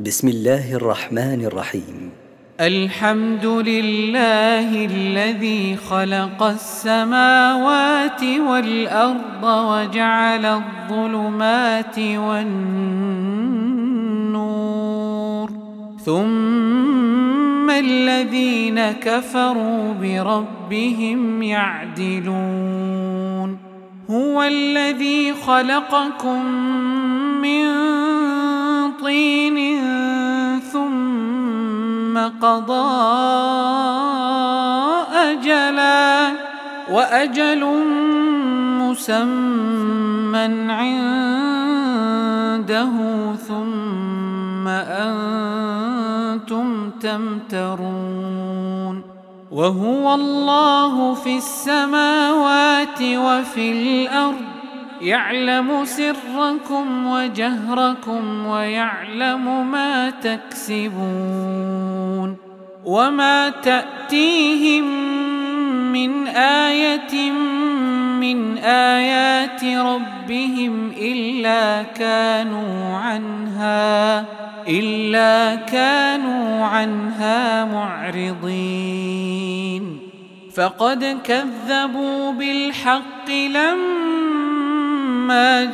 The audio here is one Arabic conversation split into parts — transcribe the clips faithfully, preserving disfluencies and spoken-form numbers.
بسم الله الرحمن الرحيم. الحمد لله الذي خلق السماوات والأرض وجعل الظلمات والنور، ثم الذين كفروا بربهم يعدلون. هو الذي خلقكم من طين ثم قضى أجلا وأجل مسمى عنده ثم أنتم تمترون. وهو الله في السماوات وفي الأرض، يعلم سركم وجهركم ويعلم ما تكسبون. وما تأتيهم من آية من آيات ربهم إلا كانوا عنها إلا كانوا عنها معرضين. فقد كذبوا بالحق لما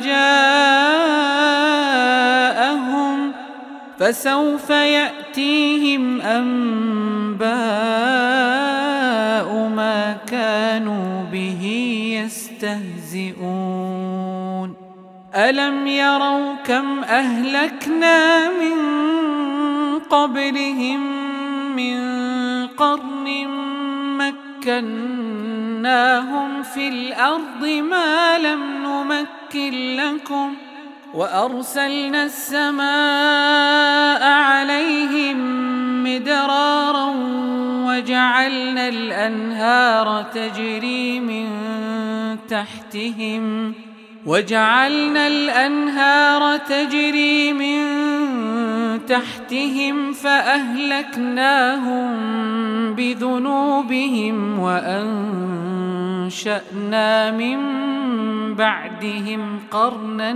جاءهم، فسوف يأتيهم أنباء ما كانوا به يستهزئون. ألم يروا كم أهلكنا من قبلهم من قرن مكناهم في الأرض ما لم نمكن لكم، وأرسلنا السماء عليهم مدرارا وجعلنا الأنهار تجري من تحتهم وجعلنا الأنهار تجري من تحتهم فأهلكناهم بذنوبهم وأنشأنا من بعدهم قرنا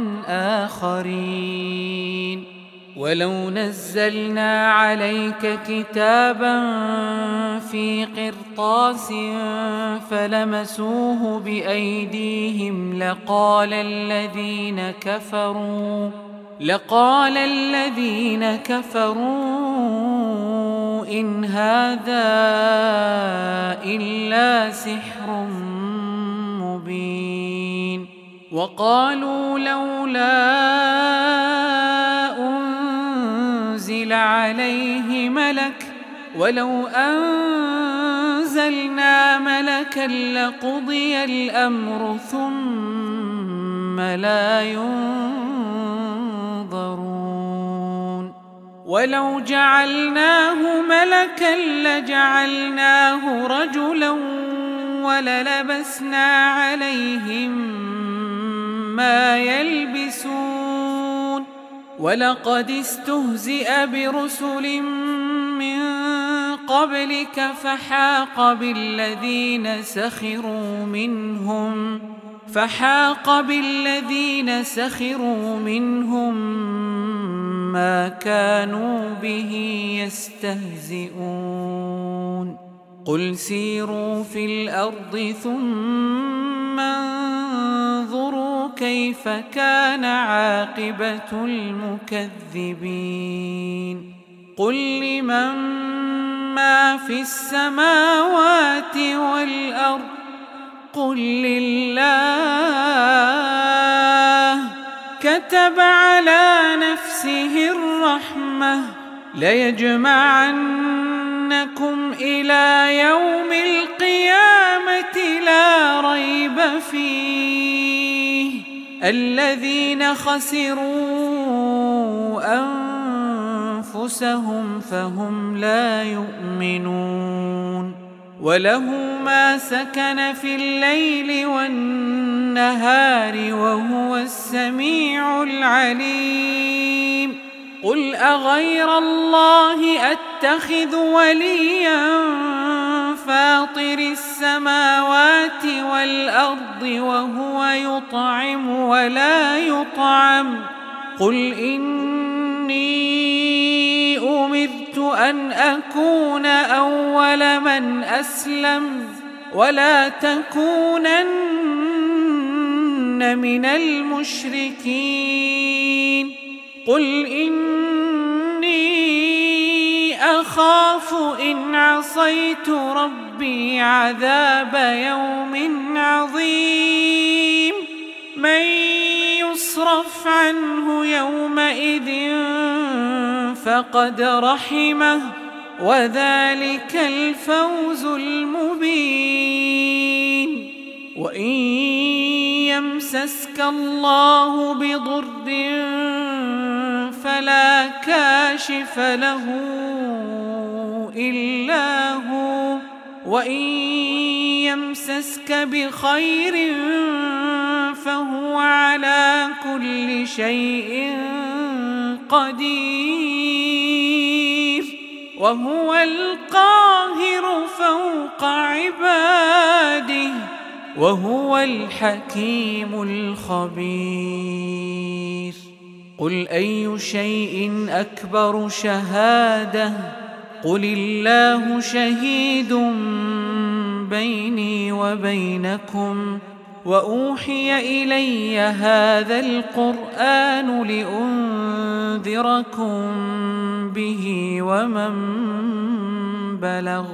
آخرين. ولو نزلنا عليك كتابا في قرطاس فلمسوه بأيديهم لقال الذين كفروا لقال الذين كفروا إن هذا إلا سحر مبين. وقالوا لولا أنزل عليه ملك ولو أنزلنا ملكا لقضي الأمر ثم لا ينظرون. ولو جعلناه ملكا لجعلناه رجلا وللبسنا عليهم ما يلبسون. ولقد استهزئ برسل من قبلك فحاق بالذين سخروا منهم فحاق بالذين سخروا منهم ما كانوا به يستهزئون. قل سيروا في الأرض ثم انظروا كيف كان عاقبة المكذبين. قل لمن ما في السماوات والأرض قل لله. كتب على نفسه الرحمة ليجمعنكم إلى يوم القيامة لا ريب فيه. الذين خسروا أنفسهم فهم لا يؤمنون. وله ما سكن في الليل والنهار وهو السميع العليم. قل أغير الله أتخذ وليا فاطر السماوات والأرض وهو يطعم ولا يطعم. قل إني أن أكون أول من أسلم ولا تكونن من المشركين قل إني أخاف إن عصيت ربي عذاب يوم عظيم من يصرف عنه يومئذ فقد رحمه وذلك الفوز المبين وإن يمسسك الله بضر فلا كاشف له إلا هو وإن يمسسك بخير فهو على كل شيء قدير وهو القاهر فوق عباده وهو الحكيم الخبير قل أي شيء أكبر شهادة قل الله شهيد بيني وبينكم وأوحي إلي هذا القرآن لأنذركم به ومن بلغ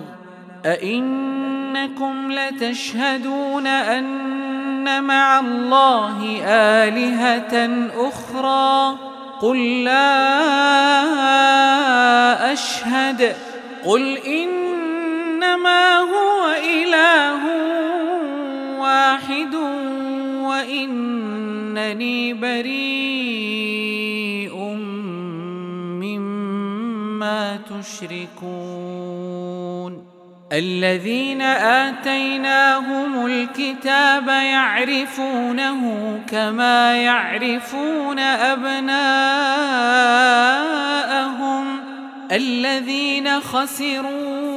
أئنكم لتشهدون أن مع الله آلهة أخرى قل لا أشهد قل إنما هو إله واحد وإنني بريء مما تشركون الذين آتيناهم الكتاب يعرفونه كما يعرفون أبناءهم الذين خسروا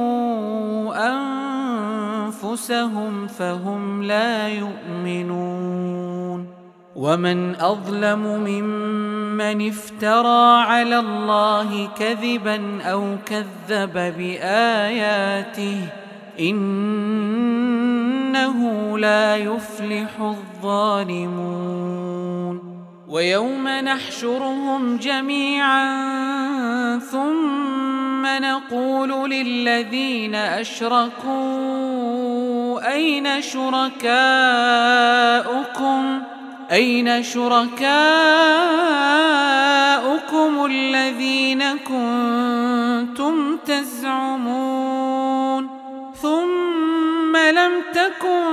أنفسهم فهم لا يؤمنون ومن أظلم ممن افترى على الله كذبا أو كذب بآياته إنه لا يفلح الظالمون ويوم نحشرهم جميعا ثم نقول للذين أشركوا أين شركاؤكم أين شركاؤكم الذين كنتم تزعمون ثم لم تكن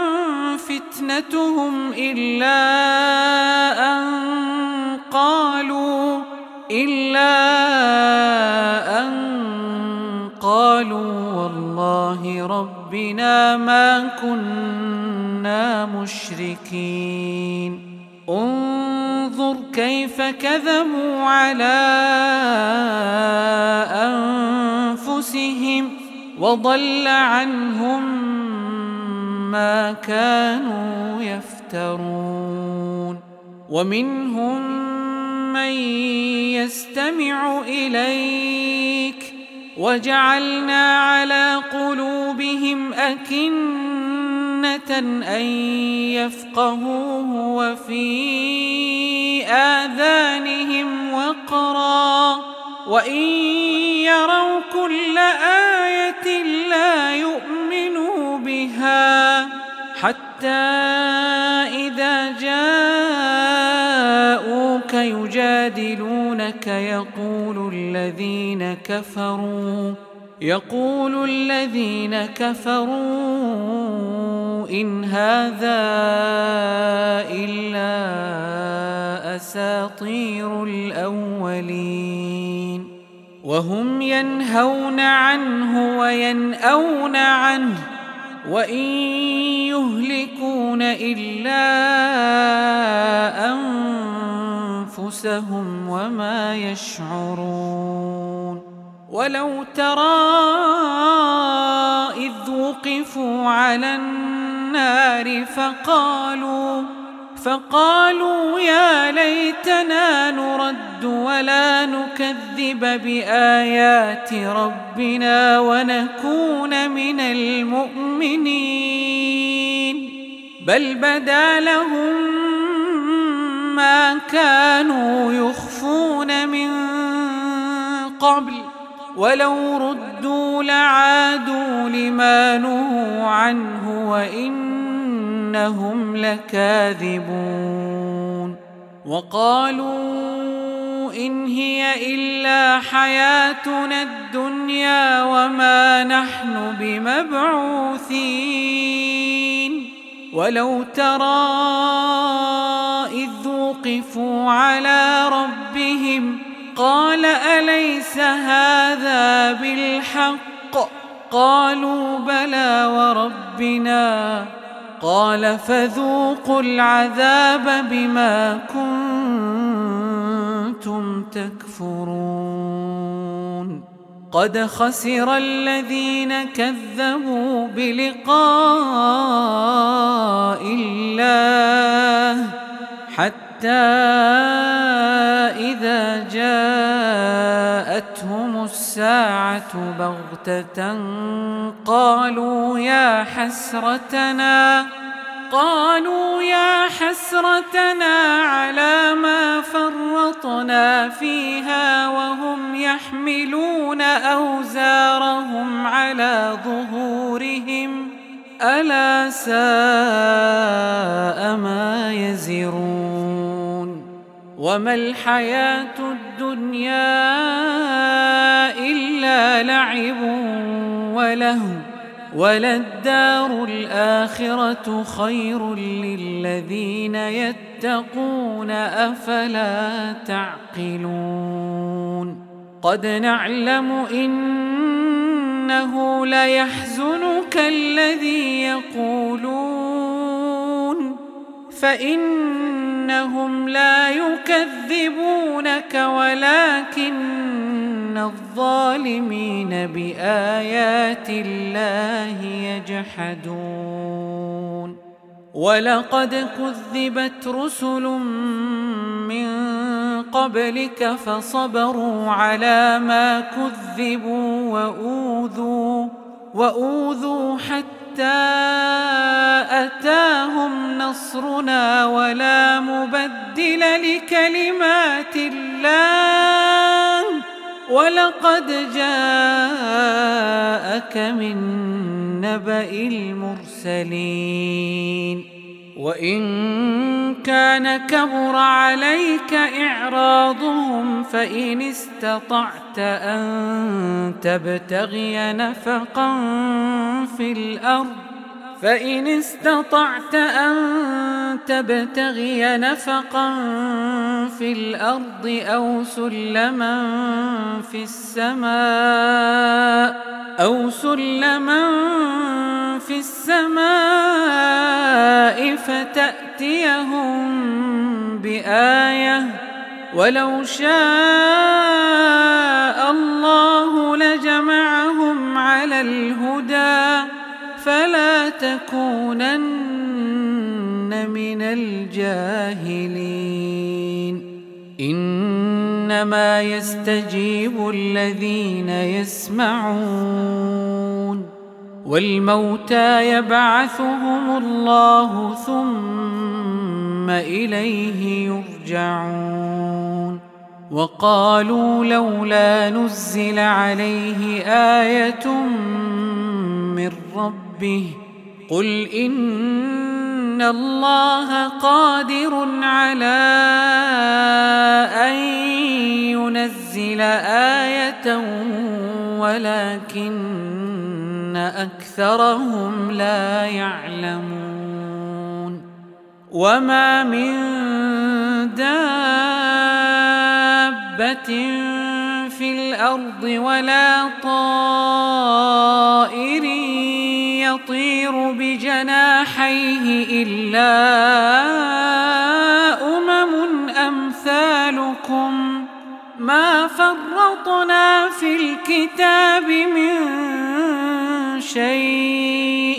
فتنتهم إلا أن قالوا إلا أن قالوا والله ربنا ما كنا مشركين انظر كيف كذبوا على أنفسهم وضل عنهم ما كانوا يفترون ومنهم من يستمع إليك وجعلنا على قلوبهم أكنة أن يفقهوه وفي آذانهم وقرا وإن يروا كل آية لا يؤمنوا بها حتى إذا جاءوك يجادلونك يقول الذين كفروا يقول الذين كفروا إن هذا إلا أساطير الأولين وهم ينهون عنه وينأون عنه وإن يهلكون إلا أنفسهم وما يشعرون ولو ترى إذ وقفوا على النار فقالوا فقالوا يا ليتنا نرد نرد ولا نكذب بآيات ربنا ونكون من المؤمنين بل بدا لهم ما كانوا يخفون من قبل ولو ردوا لعادوا لما نهوا عنه وإنهم لكاذبون وقالوا إن هي إلا حياتنا الدنيا وما نحن بمبعوثين ولو ترى إذ وقفوا على ربهم قال أليس هذا بالحق قالوا بلى وربنا قال فذوقوا العذاب بما كنتم تكفرون قد خسر الذين كذبوا بلقاء الله حتى إذا جاءتهم الساعة بغتة قالوا يا حسرتنا قالوا يا حسرتنا على ما فرطنا فيها وهم يحملون أوزارهم على ظهورهم ألا ساء ما يزرون وما الحياة الدنيا إلا لعب ولهو وللدار الآخرة خير للذين يتقون أفلا تعقلون قد نعلم إنه ليحزنك الذي يقولون فإنهم لا يكذبونك ولكن الظالمين بآيات الله يجحدون ولقد كذبت رسل من قبلك فصبروا على ما كذبوا وأوذوا وأوذوا حتى أتاهم نصرنا ولا مبدل لكلمات الله ولقد جاءك من نبأ المرسلين وإن كان كبر عليك إعراضهم فإن استطعت أن تبتغي نفقا في الأرض فإن استطعت أن تبتغي نفقا في الأرض أو سلما في السماء أو سلما في السماء فتأتيهم بآية ولو شاء الله لجمعهم على الهدى فلا تكونن من الجاهلين إنما يستجيب الذين يسمعون والموتى يبعثهم الله ثم إليه يرجعون وقالوا لولا نزل عليه آية من ربه قل إن الله قادر على أن ينزل آية ولكن أكثرهم لا يعلمون وما من دابة في الأرض ولا طائر يطير بجناحيه إلا أمم أمثالكم ما فرطنا في الكتاب من شيء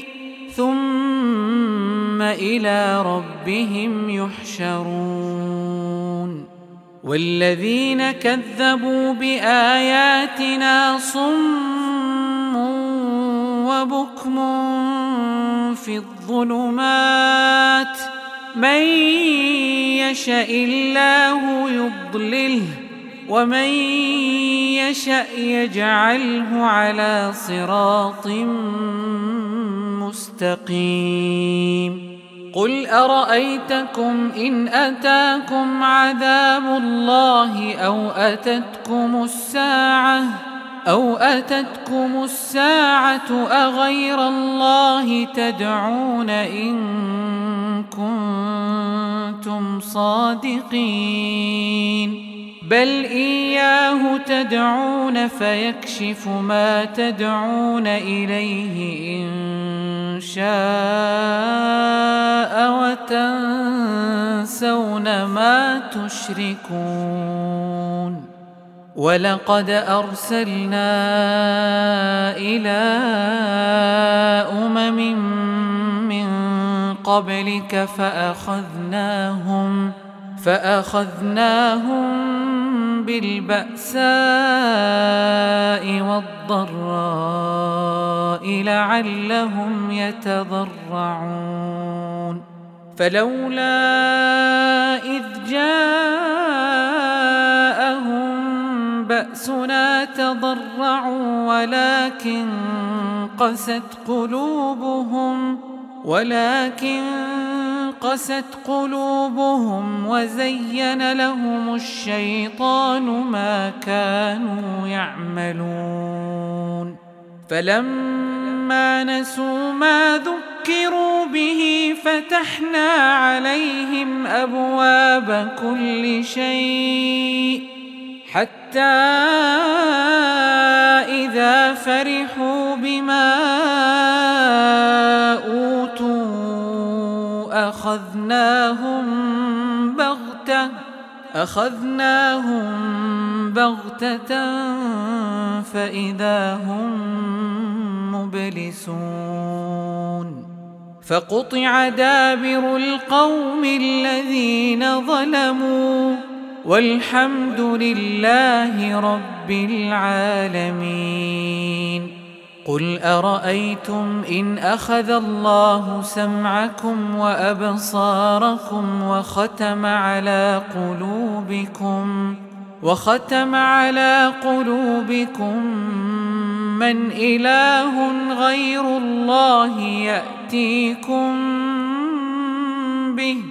ثم إلى ربهم يحشرون والذين كذبوا بآياتنا صم وبكم في الظلمات من يشاء الله يضلله ومن يشاء يجعله على صراط مستقيم قل أرأيتكم إن أتاكم عذاب الله أو أتتكم الساعة أو أتتكم الساعة أغير الله تدعون إن كنتم صادقين بل إياه تدعون فيكشف ما تدعون إليه إن شاء وتنسون ما تشركون ولقد أرسلنا إلى أمم من قبلك فأخذناهم فأخذناهم بالبأساء والضراء لعلهم يتضرعون فلولا إذ جاءهم بأسنا تضرعوا ولكن قست قلوبهم ولكن قست قلوبهم وزين لهم الشيطان ما كانوا يعملون فلما نسوا ما ذكروا به فتحنا عليهم أبواب كل شيء حتى إذا فرحوا بما أوتوا أخذناهم بغتة أخذناهم بغتة فإذا هم مبلسون فقطع دابر القوم الذين ظلموا والحمد لله رب العالمين قل أرأيتم إن أخذ الله سمعكم وأبصاركم وختم على قلوبكم وختم على قلوبكم من إله غير الله يأتيكم به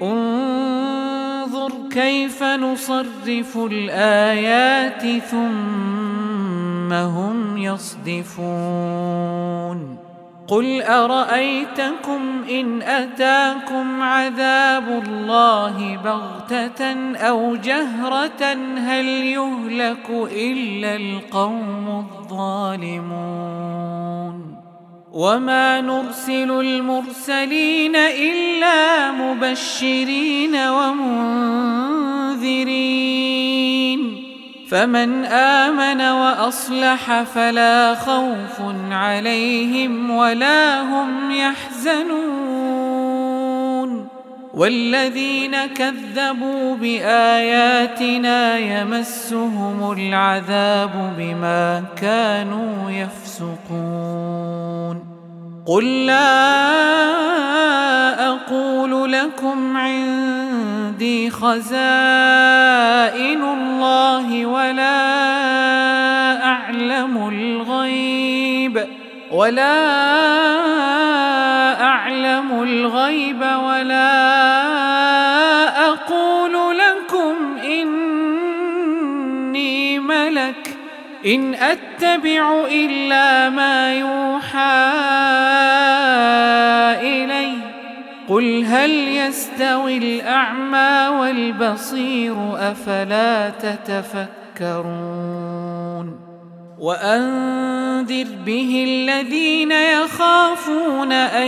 انظر كيف نصرف الآيات ثم هم يصدفون قل أرأيتكم إن أتاكم عذاب الله بغتة أو جهرة هل يهلك إلا القوم الظالمون وما نرسل المرسلين إلا مبشرين ومنذرين فمن آمن وأصلح فلا خوف عليهم ولا هم يحزنون والذين كذبوا بآياتنا يمسهم العذاب بما كانوا يفسقون قل لا أقول لكم عندي خزائن الله ولا أعلم الغيب ولا أعلم الغيب ولا أقول لكم إني ملك إن أتبع إلا ما يوحى إلي قل هل يستوي الأعمى والبصير أفلا تتفكرون وأنذر به الذين يخافون أن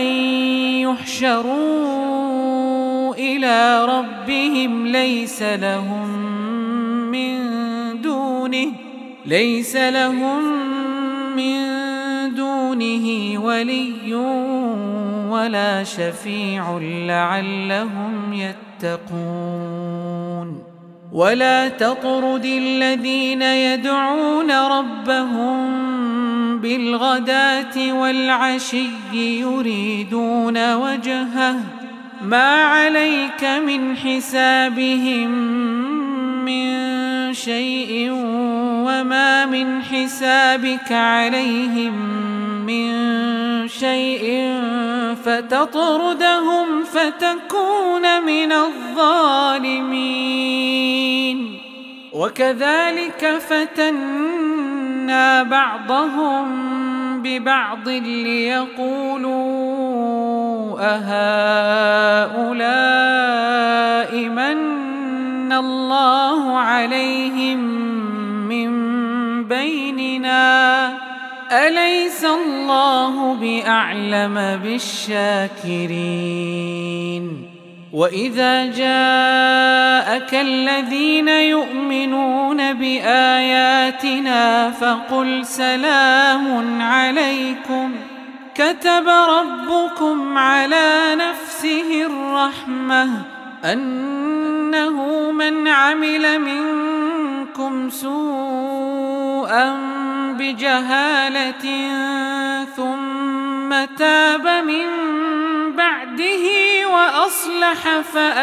يحشروا إلى ربهم ليس لهم من دونه ليس لهم من دونه ولي ولا شفيع لعلهم يتقون ولا تطرد الذين يدعون ربهم بالغداة والعشي يريدون وجهه ما عليك من حسابهم من شيء وما من حسابك عليهم من شيء فتطردهم فتكون من الظالمين. وكذلك فتنا بعضهم ببعض ليقولوا أهؤلاء من الله عليهم من بيننا أليس الله بأعلم بالشاكرين. وإذا جاءك الذين يؤمنون بآياتنا فقل سلام عليكم كتب ربكم على نفسه الرحمة أنه من عمل منكم سوءا بجهالة ثم تاب من بعده وأصلح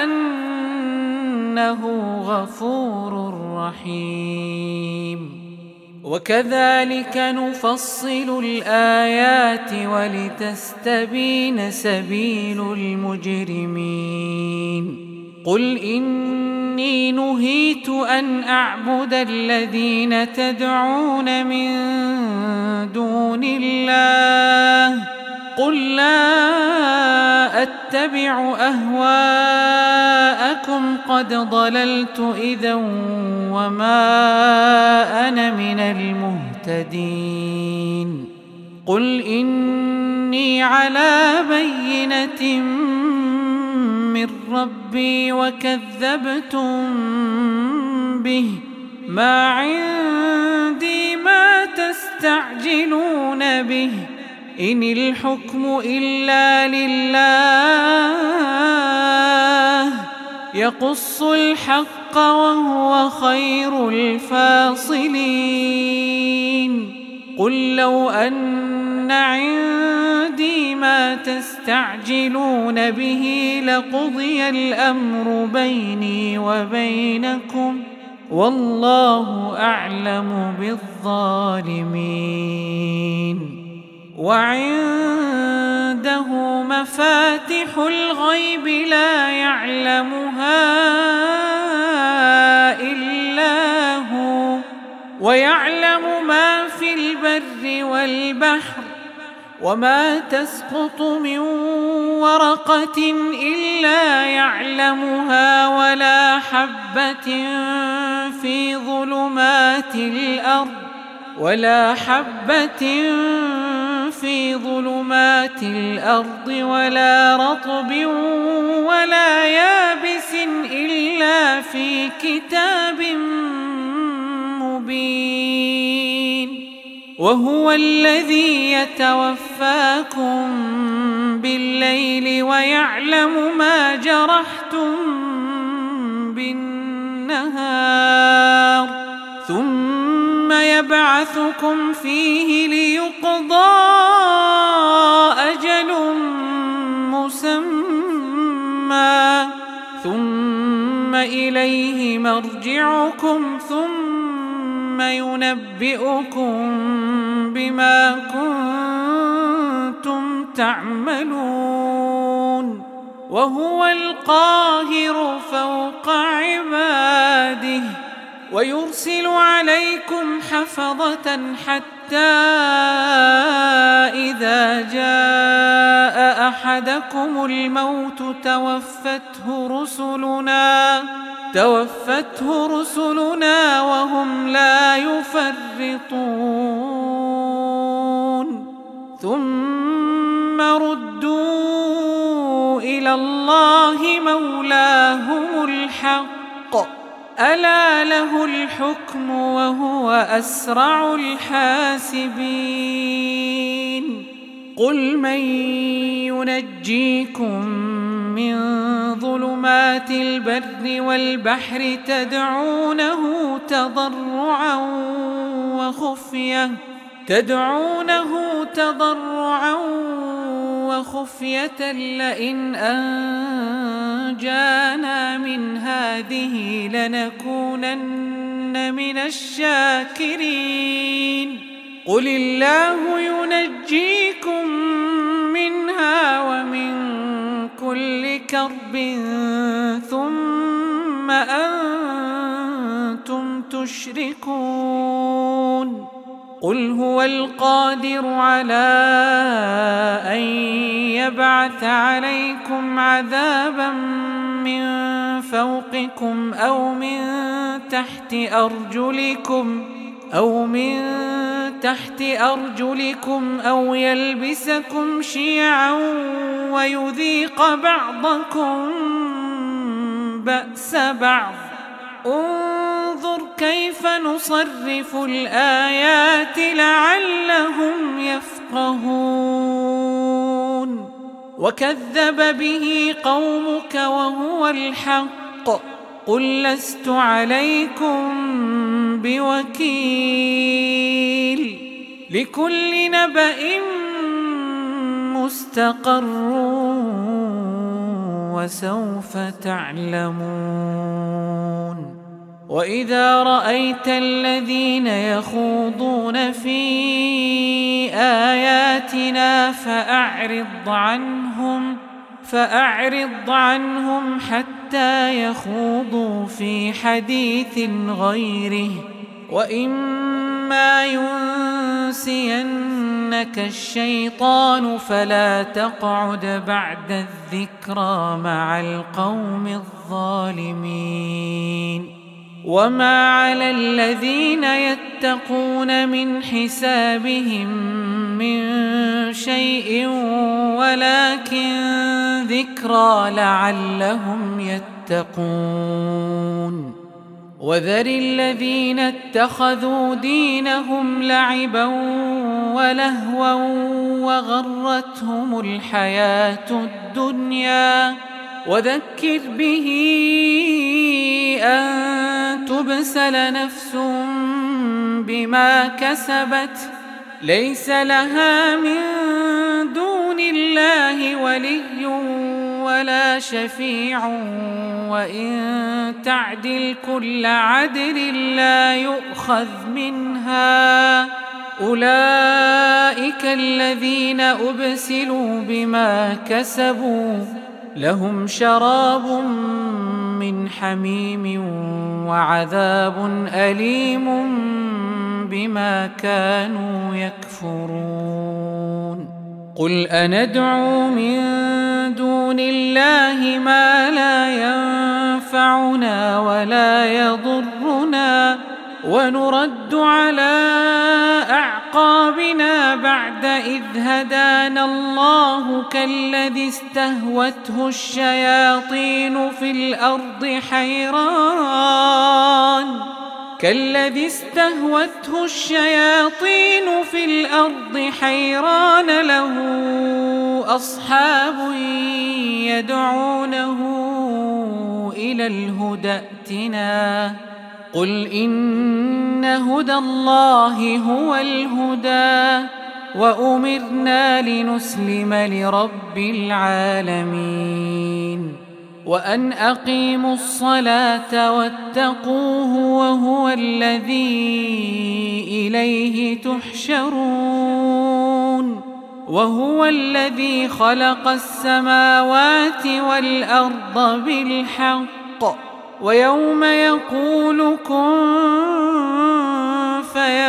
فأنه غفور رحيم. وكذلك نفصل الآيات ولتستبين سبيل المجرمين. قل إني نهيت أن أعبد الذين تدعون من دون الله قل لا أتبع أهواءكم قد ضللت إذا وما أنا من المهتدين. قل إني على بينة من ربي وكذبتم به ما عندي ما تستعجلون به إن الحكم إلا لله يقص الحق وهو خير الفاصلين. قل لو أن عندي ما تستعجلون به لقضي الأمر بيني وبينكم والله أعلم بالظالمين. وعنده مفاتح الغيب لا يعلمها إلا هو ويعلم ما في البر والبحر وما تسقط من ورقة إلا يعلمها ولا حبة في ظلمات الأرض ولا حبة في ظلمات الأرض ولا رطب ولا يابس إلا في كتاب مبين. وهو الذي يتوفاكم بالليل ويعلم ما جرحتم بالنهار ثم يبعثكم فيه ليقضى أجل مسمى ثم إليه مرجعكم ثم ينبئكم بما كنتم تعملون. وهو القاهر فوق عباده ويرسل عليكم حفظة حتى إذا جاء أحدكم الموت توفته رسلنا توفته رسلنا وهم لا يفرطون ثم ردوا إلى الله مولاهم الحق ألا له الحكم وهو أسرع الحاسبين. قل من ينجيكم من ظلمات البر والبحر تدعونه تضرعا وخفية تدعونه تضرعا وخفية لئن أنجانا من هذه لنكونن من الشاكرين قل الله ينجيكم منها ومن كل كرب ثم أنتم تشركون قل هو القادر على أن يبعث عليكم عذابا من فوقكم أو من تحت أرجلكم أو من تحت أرجلكم أو يلبسكم شيعا ويذيق بعضكم بأس بعض انظر كيف نصرف الآيات لعلهم يفقهون وكذب به قومك وهو الحق قل لست عليكم بوكيل لكل نبأ مستقر وسوف تعلمون وإذا رأيت الذين يخوضون في آياتنا فأعرض عنهم فأعرض عنهم حتى يخوضوا في حديث غيره وإما ينسينك الشيطان فلا تقعد بعد الذكرى مع القوم الظالمين وما على الذين يتقون من حسابهم من شيء ولكن ذكرى لعلهم يتقون وذر الذين اتخذوا دينهم لعبا ولهوا وغرتهم الحياة الدنيا وذكر به أن تبسل نفس بما كسبت ليس لها من دون الله ولي ولا شفيع وإن تعدل كل عدل لا يؤخذ منها أولئك الذين أبسلوا بما كسبوا لهم شراب من حميم وعذاب أليم بما كانوا يكفرون قل أندعو من دون الله ما لا ينفعنا ولا يضرنا ونرد على أعقابنا بعد إذ هدانا الله كالذي استهوته الشياطين في الأرض حيران كالذي استهوته الشياطين في الأرض حيران له أصحاب يدعونه إلى الهدى ائتنا قل إن هدى الله هو الهدى وأمرنا لنسلم لرب العالمين وأن أقيموا الصلاة واتقوه وهو الذي إليه تحشرون وهو الذي خلق السماوات والأرض بالحق ويوم يقول كن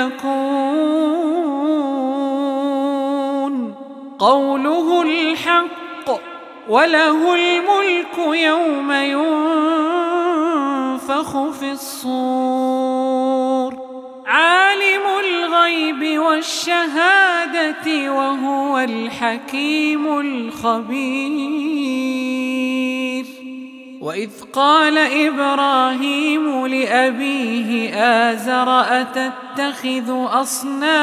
فيكون قوله الحق وله الملك يوم ينفخ في الصور عالم الغيب والشهادة وهو الحكيم الخبير وإذ قال إبراهيم لأبيه آزر أتتخذ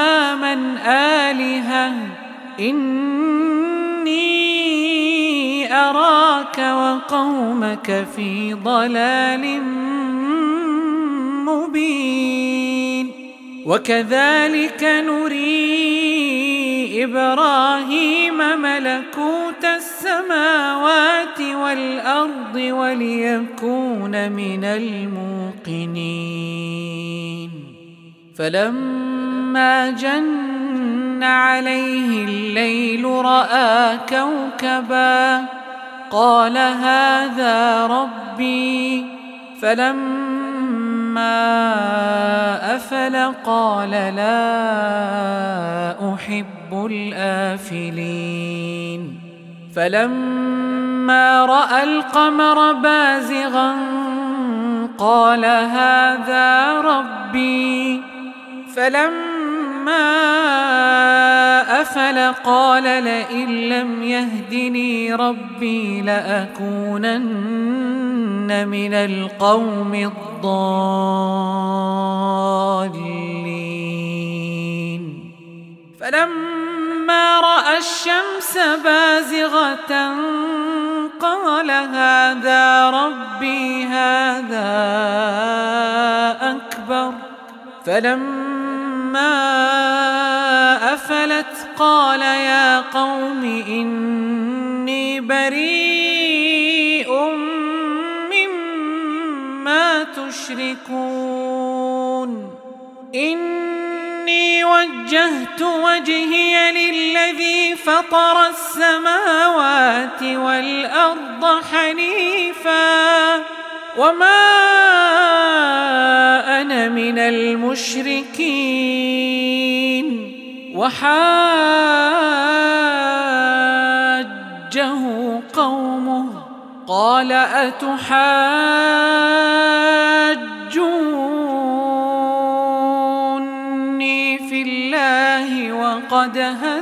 أصناما آلهة إني أراك وقومك في ضلال مبين وكذلك نري إبراهيم ملكوت السماوات والأرض وليكون من الموقنين فلما جن عليه الليل رأى كوكبا قال هذا ربي فلما أفل قال لا أحب الآفلين فلما رأى القمر بازغا قال هذا ربي فلما أفل قال لئن لم يهدني ربي لأكونن من القوم الضالين فلما رأى الشمس بازغة قال هذا ربي هذا أكبر فلما أفلت قال يا قوم إني بريء مما تشركون إني وجهت وجهي للذي فطر السماوات والأرض حنيفا وما أنا من المشركين وحاجه قومه قال أتحاجوني في الله وقد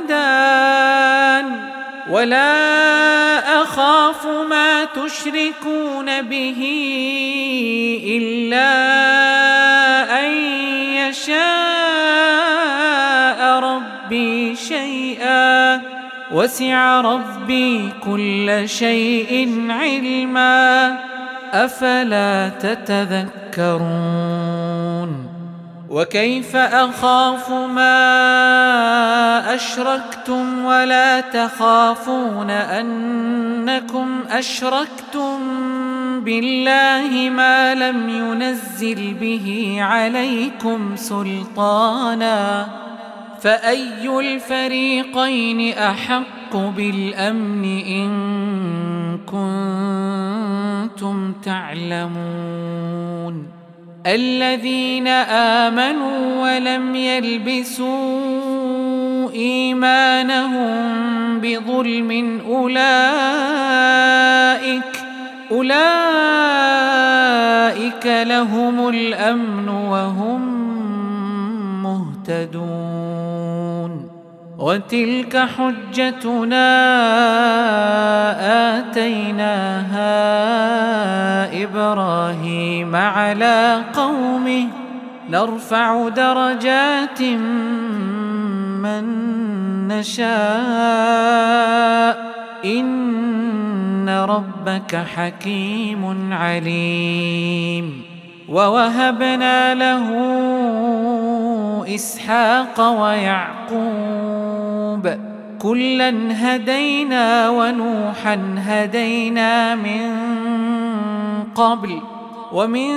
هدان ولا أخاف ما تشركون به إلا أن يشاء ربي شيئا وسع ربي كل شيء علما أفلا تتذكرون وكيف أخاف ما أشركتم ولا تخافون أنكم أشركتم بالله ما لم ينزل به عليكم سلطانا فأي الفريقين أحق بالأمن إن كنتم تعلمون الذين آمنوا ولم يلبسوا إيمانهم بظلم أولئك أولئك لهم الأمن وهم مهتدون وتلك حجتنا آتيناها إبراهيم على قومه نرفع درجات من نشاء إن ربك حكيم عليم ووهبنا له إسحاق ويعقوب كلا هدينا ونوحا هدينا من قبل ومن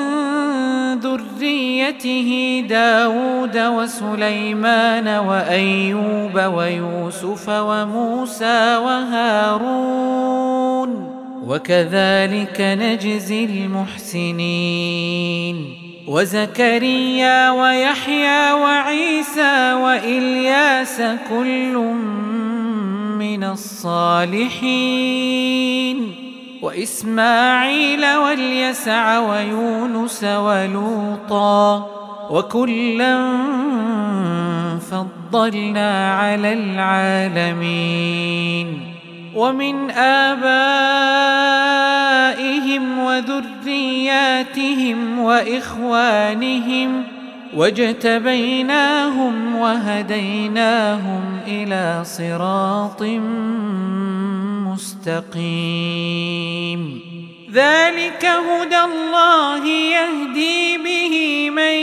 ذريته داود وسليمان وأيوب ويوسف وموسى وهارون وكذلك نجزي المحسنين وزكريا ويحيى وعيسى وإلياس كل من الصالحين وإسماعيل واليسع ويونس ولوطا وكلا فضلنا على العالمين ومن آبائهم وذرياتهم وإخوانهم واجتبيناهم وهديناهم إلى صراط مستقيم. ذلك هدى الله يهدي به من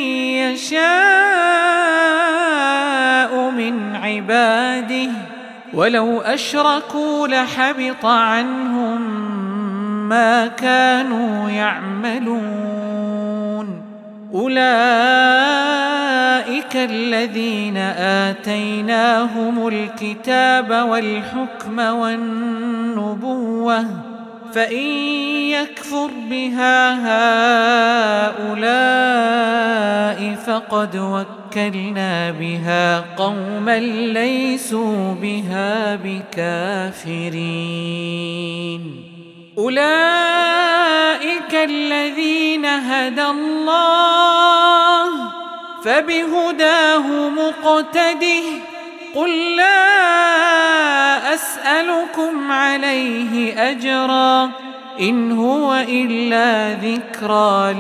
يشاء من عباده ولو أشركوا لحبط عنهم ما كانوا يعملون. أولئك الذين آتيناهم الكتاب والحكم والنبوة فإن يكفر بها هؤلاء فقد وكلنا بها قوما ليسوا بها بكافرين. أولئك الذين هدى الله فبهداه مقتده. قل لا أسألكم عليه أجرا إن هو إلا ذكرى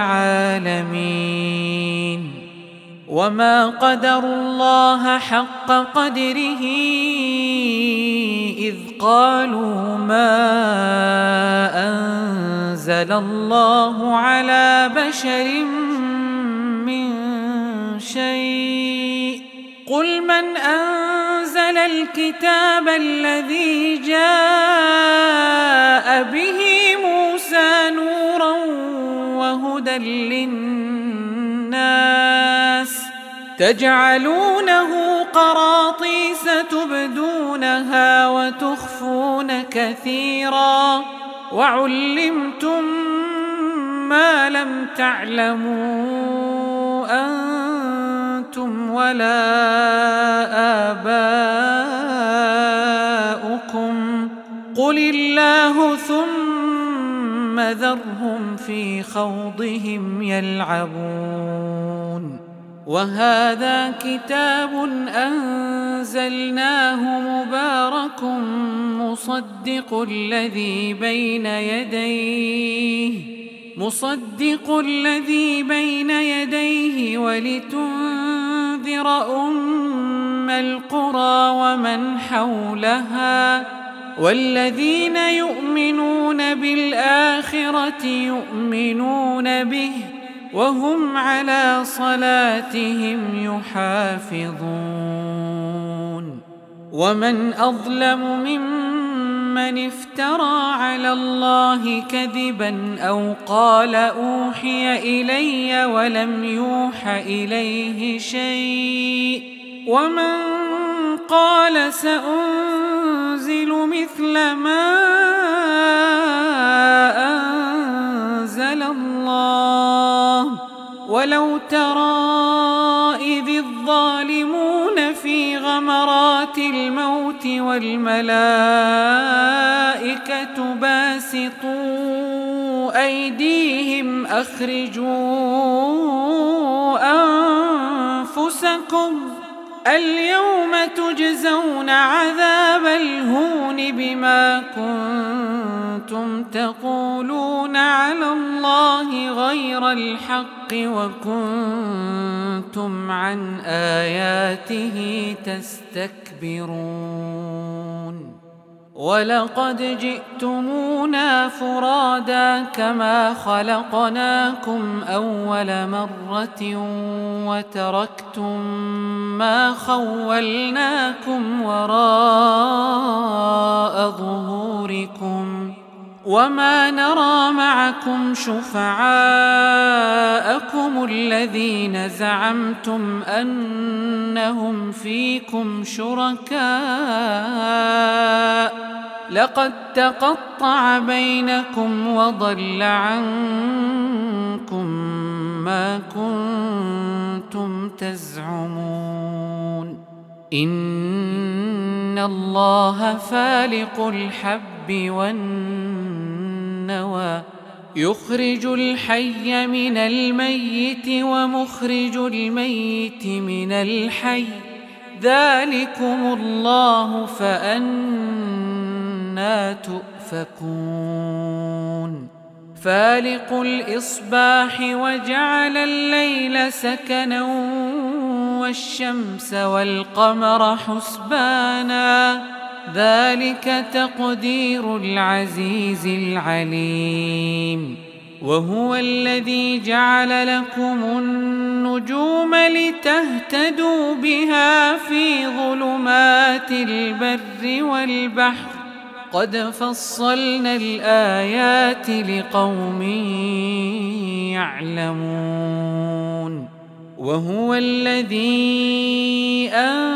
للعالمين. وما قدروا الله حق قدره إذ قالوا ما أنزل الله على بشر من شيء. قل من أنزل الكتاب الذي جاء به موسى نورا وهدى للناس تجعلونه قراطيس تبدونها وتخفون كثيرا وعلمتم ما لم تعلموا أنتم ولا آباؤكم قل الله ثم ذرهم في خوضهم يلعبون. وهذا كتاب أنزلناه مبارك مصدق الذي بين يديه مصدق الذي بين يديه ولتنذر أم القرى ومن حولها والذين يؤمنون بالآخرة يؤمنون به وهم على صلاتهم يحافظون. ومن أظلم ممن افترى على الله كذبا أو قال أوحي إلي ولم يوح إليه شيء ومن قال سأنزل مثل ما أنزل الله ولو ترى إذ الظالمون في غمرات الموت والملائكة باسطوا أيديهم أخرجوا أنفسكم اليوم تجزون عذاب الهون بما كنتم تقولون على الله غير الحق وكنتم عن آياته تستكبرون. ولقد جئتمونا فرادا كما خلقناكم أول مرة وتركتم ما خولناكم وراء ظهوركم وما نرى معكم شفعاءكم الذين زعمتم أنهم فيكم شركاء لقد تقطع بينكم وضل عنكم ما كنتم تزعمون. إن الله فالق الحب والنوى يخرج الحي من الميت ومخرج الميت من الحي ذلكم الله فأنى تؤفكون. فالق الإصباح وجعل الليل سكنا والشمس والقمر حسبانا ذلك تقدير العزيز العليم. وهو الذي جعل لكم النجوم لتهتدوا بها في ظلمات البر والبحر قد فصلنا الآيات لقوم يعلمون. وهو الذي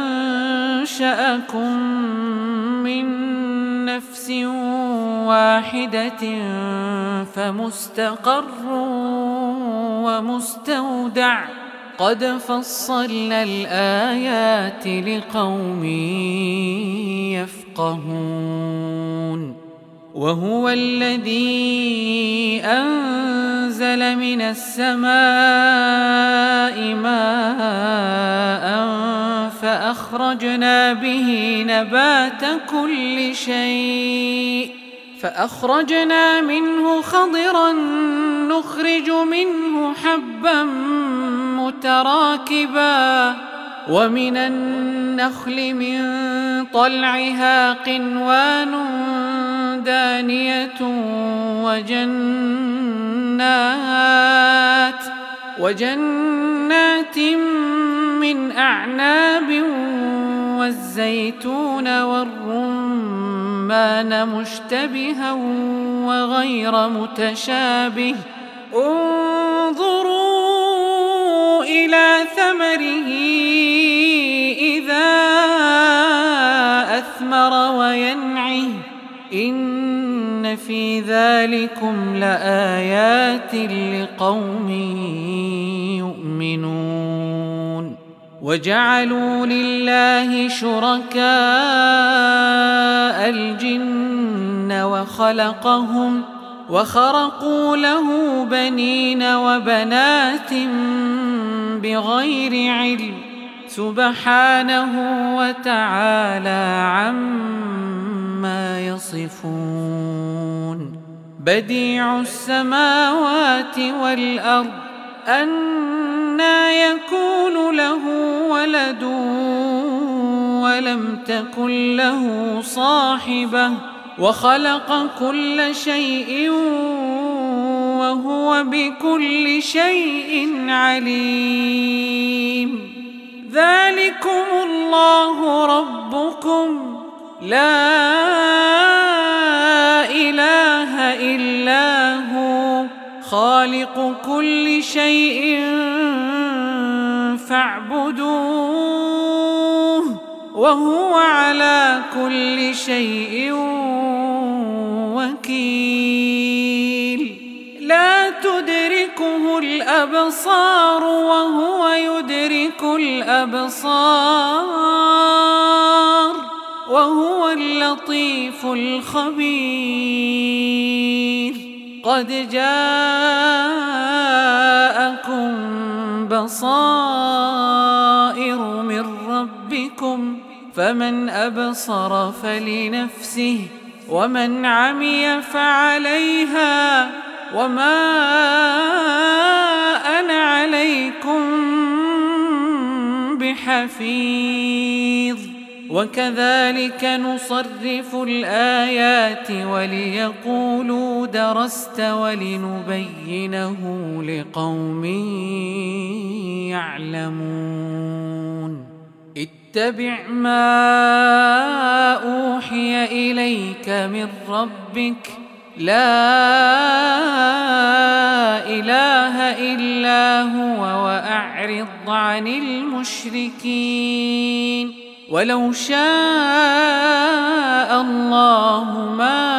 أنشأكم من نفس واحدة فمستقر ومستودع قد فصلنا الآيات لقوم يفقهون. وهو الذي أنزل من السماء ماء فأخرجنا به نبات كل شيء فأخرجنا منه خضرا نخرج منه حبا متراكبا ومن النخل من طلعها قنوان دانية وجنات وجنات من أعناب والزيتون والرمان مشتبها وغير متشابه انظروا إلى ثمره إذا أثمر وينعه إن في ذلكم لآيات لقوم يؤمنون. وجعلوا لله شركاء الجن وخلقهم وخرقوا له بنين وبنات بغير علم سبحانه وتعالى عما يصفون. بديع السماوات والأرض أنى يكون له ولد ولم تكن له صاحبة وخلق كل شيء وهو بكل شيء عليم. ذلكم الله ربكم لا إله إلا هو خالق كل شيء فاعبدوه وهو على كل شيء وكيل. لا تدركه الأبصار وهو يدرك الأبصار وهو اللطيف الخبير. قد جاءكم بصائر من ربكم فمن أبصر فلنفسه ومن عمي فعليها وما أنا عليكم بحفيظ. وكذلك نصرف الآيات وليقولوا درست ولنبينه لقوم يعلمون. اتبع ما أوحي إليك من ربك لا إله إلا هو وأعرض عن المشركين. ولو شاء الله ما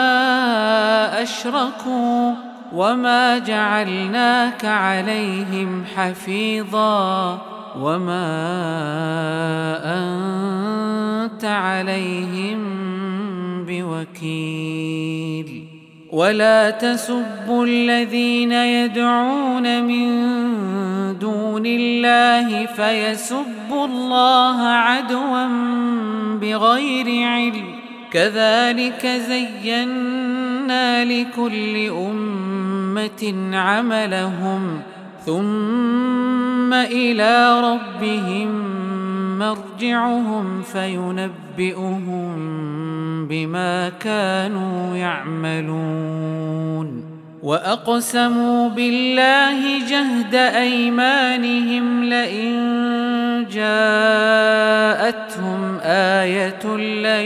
أشركوا وما جعلناك عليهم حفيظا وما أنت عليهم بوكيل. ولا تسبوا الذين يدعون من دون الله فيسبوا الله عدوا بغير علم كذلك زينا لكل أمة عملهم ثم إلى ربهم مرجعهم فينبئهم بما كانوا يعملون وأقسموا بالله جهد أيمانهم لئن جاءتهم آية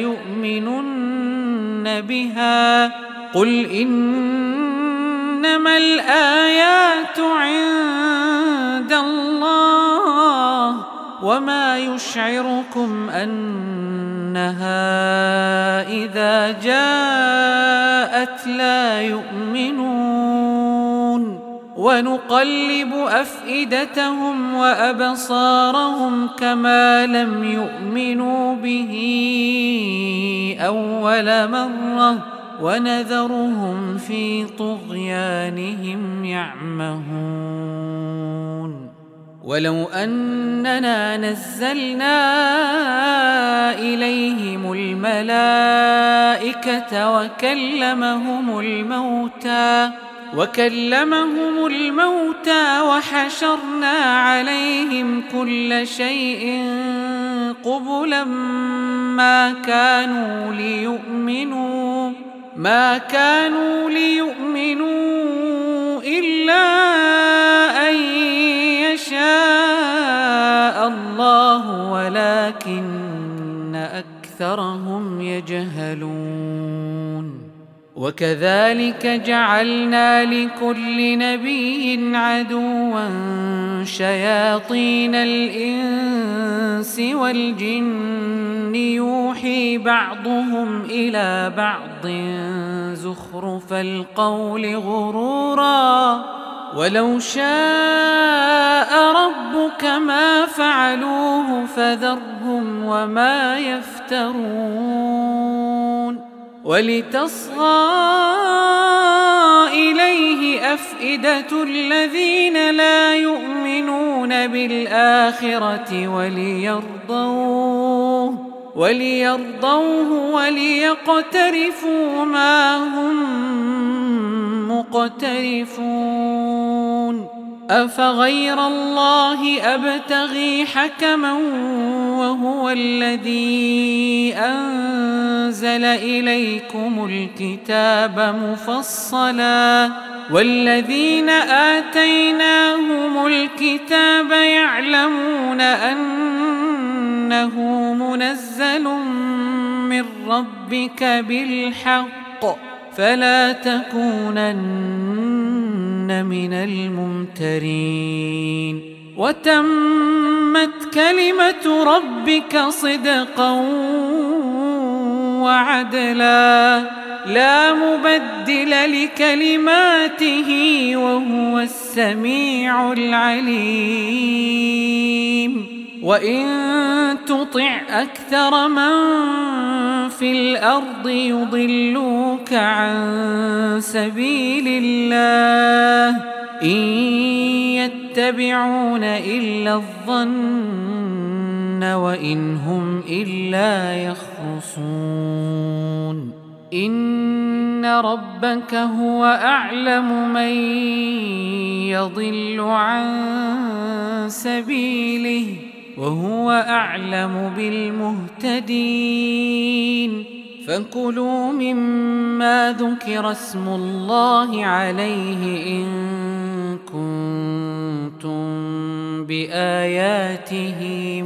ليؤمنن بها قل إنما الآيات عند الله وما يشعركم أنها إذا جاءت لا يؤمنون ونقلب أفئدتهم وأبصارهم كما لم يؤمنوا به أول مرة ونذرهم في طغيانهم يعمهون ولو أننا نزلنا إليهم الملائكة وكلمهم الموتى وكلمهم الموتى وحشرنا عليهم كل شيء قبلا ما كانوا ليؤمنوا ما كانوا ليؤمنوا إلا أن يشاء الله ولكن أكثرهم يجهلون وكذلك جعلنا لكل نبي عدوا شياطين الإنس والجن يوحي بعضهم إلى بعض زخرف القول غرورا ولو شاء ربك ما فعلوه فذرهم وما يفترون ولتصغى إليه أفئدة الذين لا يؤمنون بالآخرة وليرضوه وليرضوه وليقترفوا ما هم مقترفون أفغير الله أبتغي حكما وهو الذي أنزل إليكم الكتاب مفصلا والذين آتيناهم الكتاب يعلمون أنه منزل من ربك بالحق فلا تكونن من الممترين وتمت كلمة ربك صدقا وعدلا لا مبدل لكلماته وهو السميع العليم وإن تطع أكثر من في الأرض يضلوك عن سبيل الله إن يتبعون إلا الظن وإن هم إلا يخرصون إن ربك هو أعلم من يضل عن سبيله وهو أعلم بالمهتدين فكلوا مما ذكر اسم الله عليه إن كنتم بآياته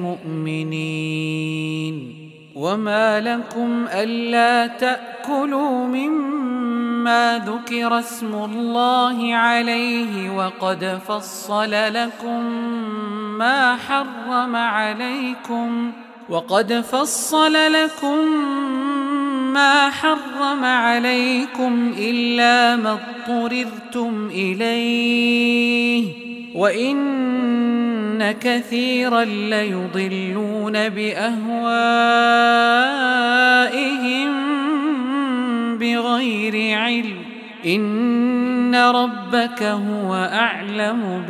مؤمنين وما لكم ألا تأكلوا مما ذكر اسم الله عليه وقد فصل لكم ما حرم عليكم وقد فصل لكم ما حرم عليكم إلا ما اضطررتم إليه وإن كثيرا ليضلون بأهوائهم بغير علم إن ربك هو أعلم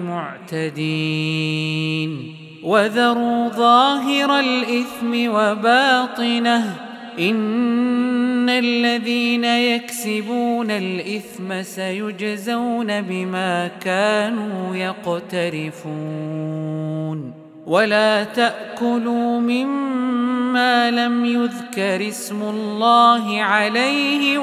بالمعتدين وذروا ظاهر الإثم وباطنه إن الذين يكسبون الإثم سيجزون بما كانوا يقترفون ولا تأكلوا مما لم يذكر اسم الله عليه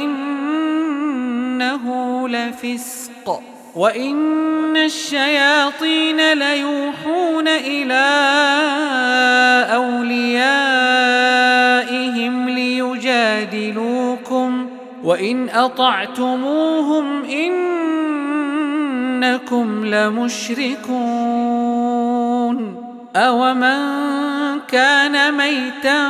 وإنه لفسق وإن الشياطين ليوحون إلى أوليائهم ليجادلوكم وإن أطعتموهم إنكم لمشركون أومن كان ميتا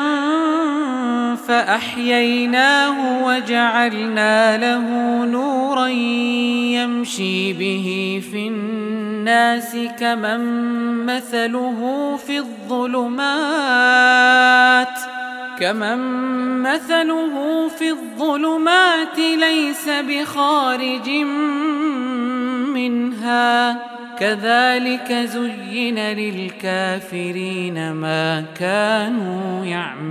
فأحييناه وجعلنا له نورا يمشي به في الناس كمن مثله في الظلمات كمن مثله في الظلمات ليس بخارج منها كذلك زين للكافرين ما كانوا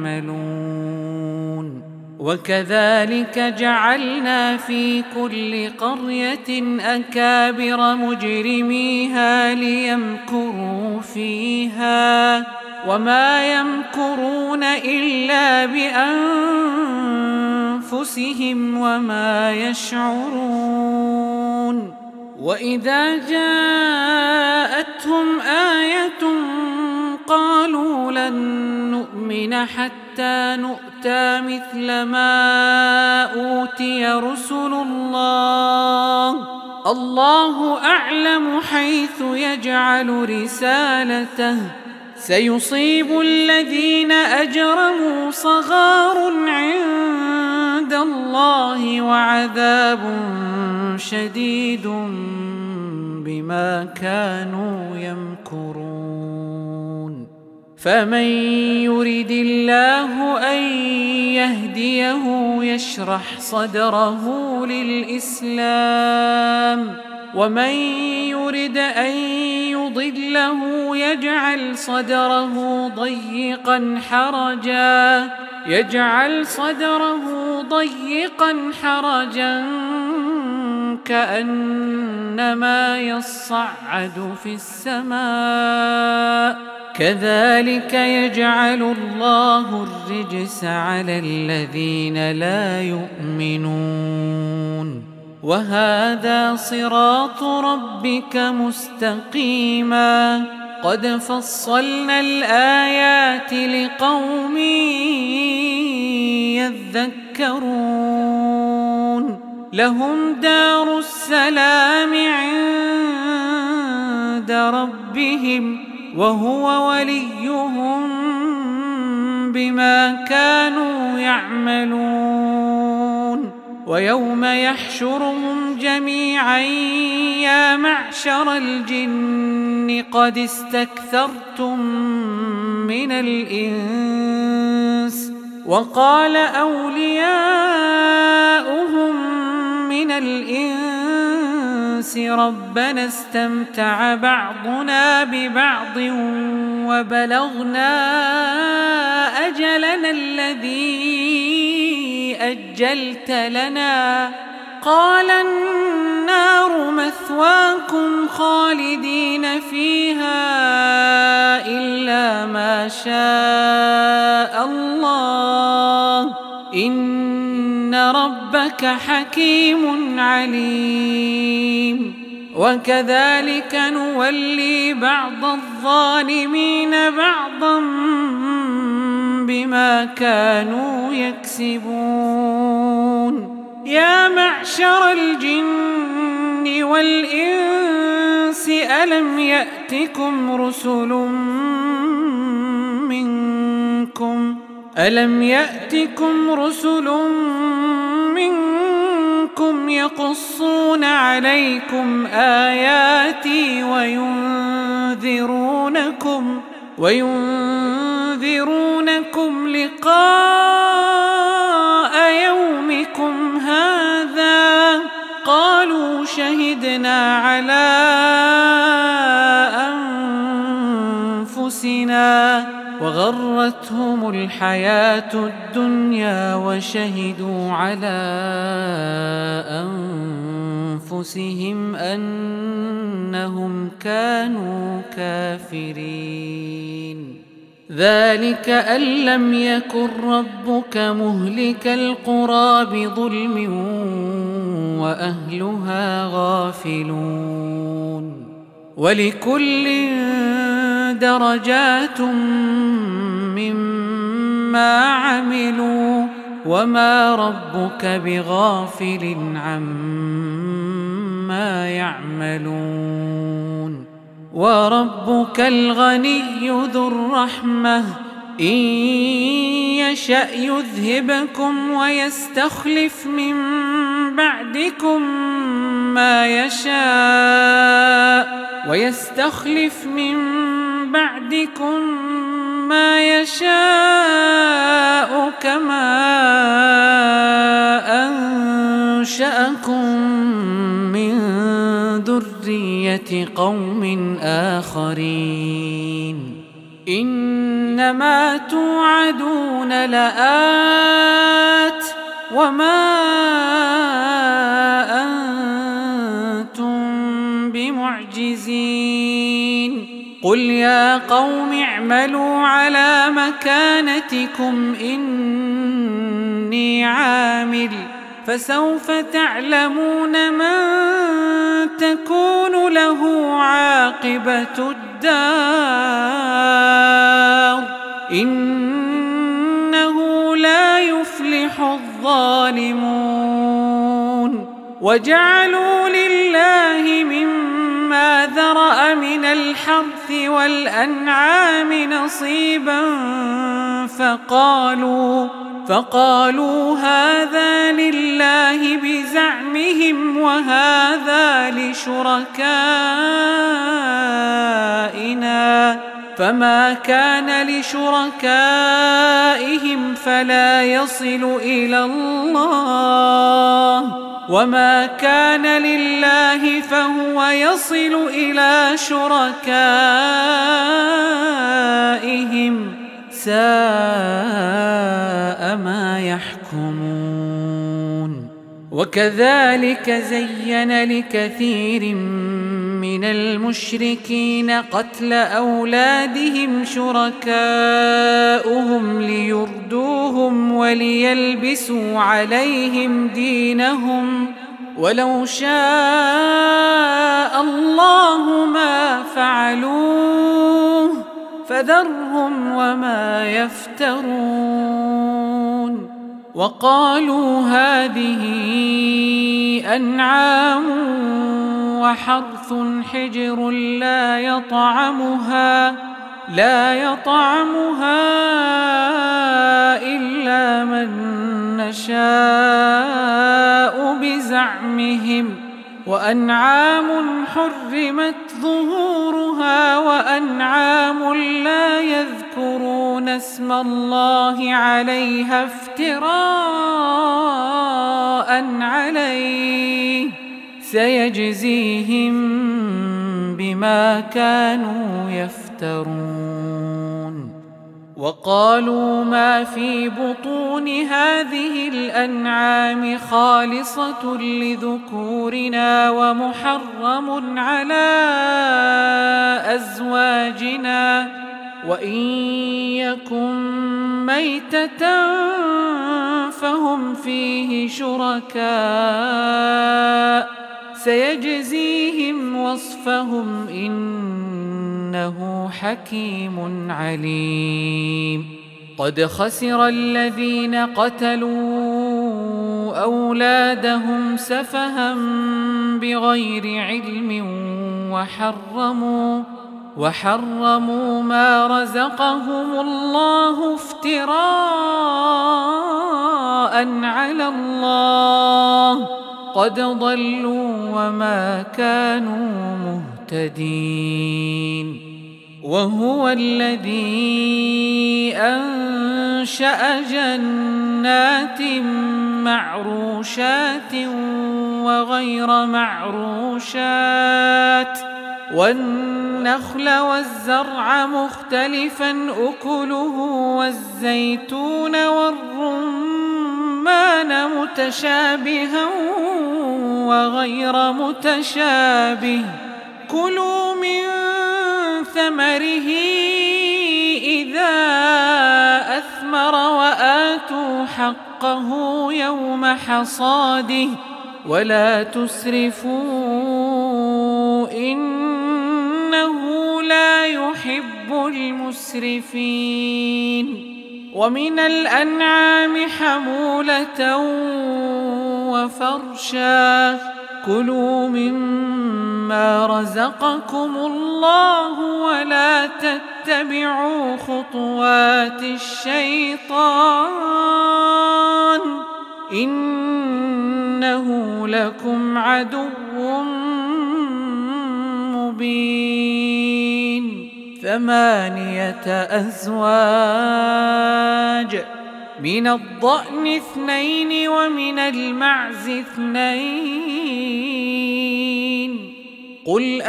يعملون وكذلك جعلنا في كل قرية أكابر مجرميها ليمكروا فيها وما يمكرون إلا بأنفسهم وما يشعرون وإذا جاءتهم آية قالوا لن نؤمن حتى نؤتى مثل ما أوتي رسل الله الله أعلم حيث يجعل رسالته سيصيب الذين أجرموا صغار عند الله وعذاب شديد بما كانوا يمكرون فمن يرد الله أن يهديه يشرح صدره للإسلام ومن يرد أن يضله يجعل صدره ضيقا حرجا يجعل صدره ضيقا حرجا كأنما يصعد في السماء كذلك يجعل الله الرجس على الذين لا يؤمنون وهذا صراط ربك مستقيما قد فصلنا الآيات لقوم يذكرون لهم دار السلام عند ربهم وهو وليهم بما كانوا يعملون ويوم يحشرهم جميعا يا معشر الجن قد استكثرتم من الإنس وقال أولياؤهم من الإنس ربنا استمتع بعضنا ببعض وبلغنا أجلنا الذي أجلت لنا قال النار مثواكم خالدين فيها إلا ما شاء الله إن ربك حكيم عليم وكذلك نولي بعض الظالمين بعضا بما كانوا يكسبون يا معشر الجن والإنس ألم يأتكم رسل منكم ألم يأتكم رسل منكم يقصون عليكم آياتي وينذرونكم وينذرونكم لقاء يومكم هذا قالوا شهدنا على أنفسنا وغرتهم الحياة الدنيا وشهدوا على أنفسهم أنهم كانوا كافرين. ذلك أن لم يكن ربك مهلك القرى بظلم وأهلها غافلون. ولكل درجات مما عملوا وما ربك بغافل عما يعملون. وربك الغني ذو الرحمة إن يشأ يذهبكم ويستخلف من بعدكم ما يشاء ويستخلف من بعدكم ما يشاء كما أنشأكم من ذرية قوم آخرين. إنما توعدون لآت وما أنتم بمعجزين. قل يا قوم اعملوا على مكانتكم إني عامل فسوف تعلمون من تكون له عاقبة الدار إنه لا يفلح الظالمون. وجعلوا لله مما ذرأ من الحرث والأنعام نصيبا فقالوا فقالوا هذا لله بزعمهم وهذا لشركائنا فما كان لشركائهم فلا يصل إلى الله وما كان لله فهو يصل إلى شركائهم ساء ما يحكمون. وكذلك زين لكثير من المشركين قتل أولادهم شركاؤهم ليردوهم وليلبسوا عليهم دينهم ولو شاء الله ما فعلوه فذرهم وما يفترون. وقالوا هذه أنعام وحرث حجر لا يطعمها لا يطعمها إلا من نشاء بزعمهم وأنعام حرمت ظهورها وأنعام لا يذكرون اسم الله عليها افتراء عليه سيجزيهم بما كانوا يفترون. وقالوا ما في بطون هذه الأنعام خالصة لذكورنا ومحرم على أزواجنا وإن يكن ميتة فهم فيه شركاء سيجزيهم وصفهم إنه حكيم عليم. قد خسر الذين قتلوا أولادهم سفها بغير علم وحرموا وحرموا ما رزقهم الله افتراء على الله قد ضلوا وما كانوا مهتدين. وهو الذي أنشأ جنات معروشات وغير معروشات والنخل والزرع مختلفا أكله والزيتون والرمان الرحمن متشابها وغير متشابه كلوا من ثمره إذا أثمر وآتوا حقه يوم حصاده ولا تسرفوا إنه لا يحب المسرفين ومن الأنعام حمولة وفرشا كلوا مما رزقكم الله ولا تتبعوا خطوات الشيطان إنه لكم عدو مبين ثمانية أزواج من الضأن اثنين ومن المعز اثنين قل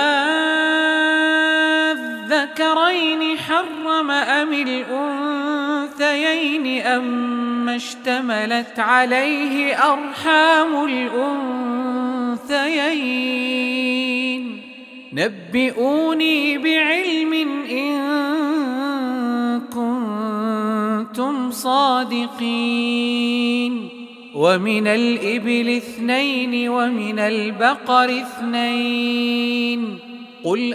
أذكرين حرم أم الأنثيين أما اشتملت عليه أرحام الأنثيين نبئوني بعلم إن كنتم صادقين ومن الإبل اثنين ومن البقر اثنين قل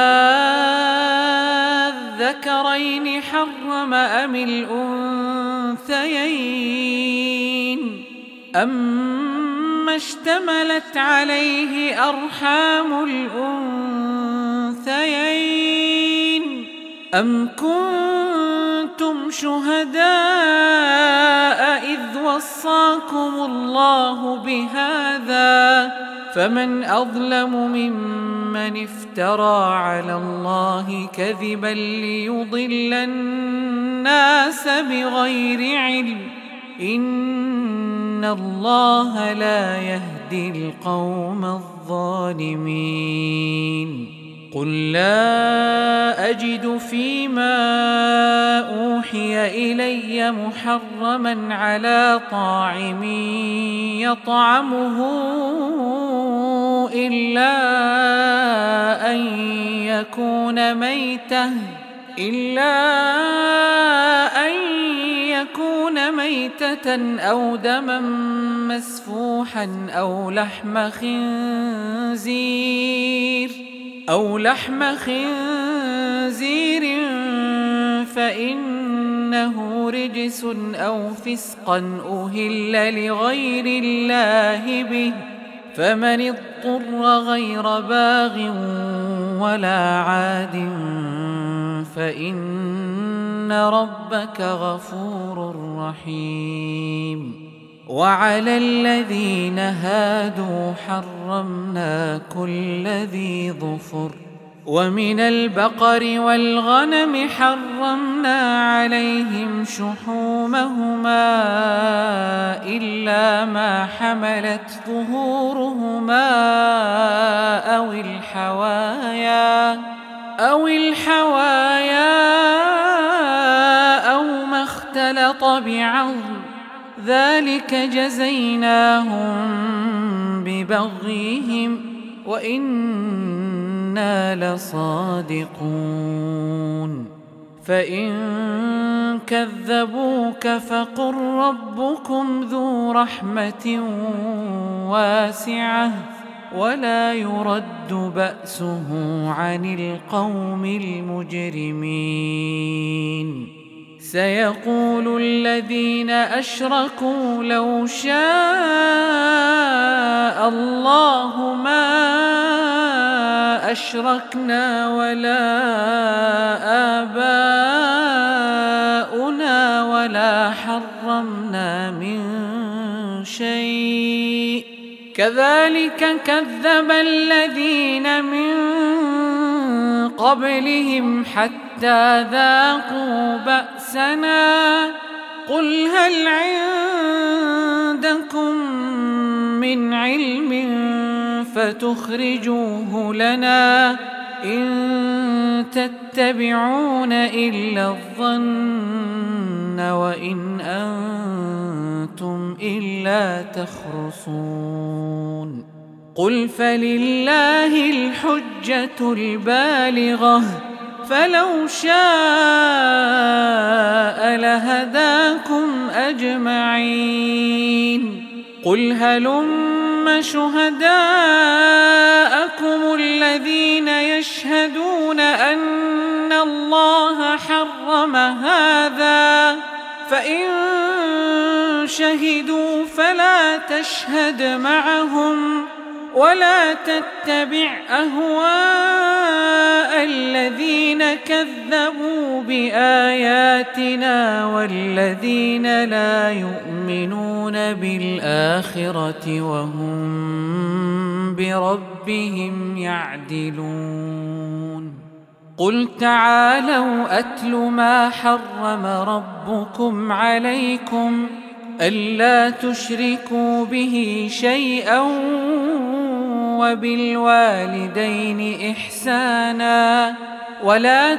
أذكرين حرم أم الأنثيين أما اشتملت عليه أرحام الأنثيين أم كنتم شهداء إذ وصاكم الله بهذا فمن أظلم ممن افترى على الله كذبا ليضل الناس بغير علم إن الله لا يهدي القوم الظالمين قل لا أجد فيما أوحي إلي محرما على طاعم يطعمه إلا أن يكون ميتة إلا أن يكون ميتة أو دما مسفوحا أو لحم خنزير أو لحم خنزير فإنه رجس أو فسقا أهل لغير الله به فمن اضطر غير باغ ولا عاد فإن ربك غفور رحيم وعلى الذين هادوا حرمنا كل ذي ظفر ومن البقر والغنم حرمنا عليهم شحومهما إلا ما حملت ظهورهما أو الحوايا أو الحوايا أو ما اختلط بعظم ذلك جزيناهم ببغيهم وإنا لصادقون فإن كذبوك فقل ربكم ذو رحمة واسعة ولا يرد بأسه عن القوم المجرمين سيقول الذين أشركوا لو شاء الله ما أشركنا ولا آباؤنا ولا حرمنا من شيء كذلك كذب الذين من قبلهم حتى ذاقوا بأسنا قل هل عندكم من علم فتخرجوه لنا إن تتبعون إلا الظن وإن أنتم أنتم إلا تخرصون قل فلله الحجة البالغة فلو شاء لهداكم أجمعين قل هلم شهداءكم الذين يشهدون أن الله حرم هذا فإن شهدوا فلا تشهد معهم ولا تتبع أهواء الذين كذبوا بآياتنا والذين لا يؤمنون بالآخرة وهم بربهم يعدلون قل تعالوا أتل ما حرم ربكم عليكم ألا تشركوا به شيئا وبالوالدين إحسانا ولا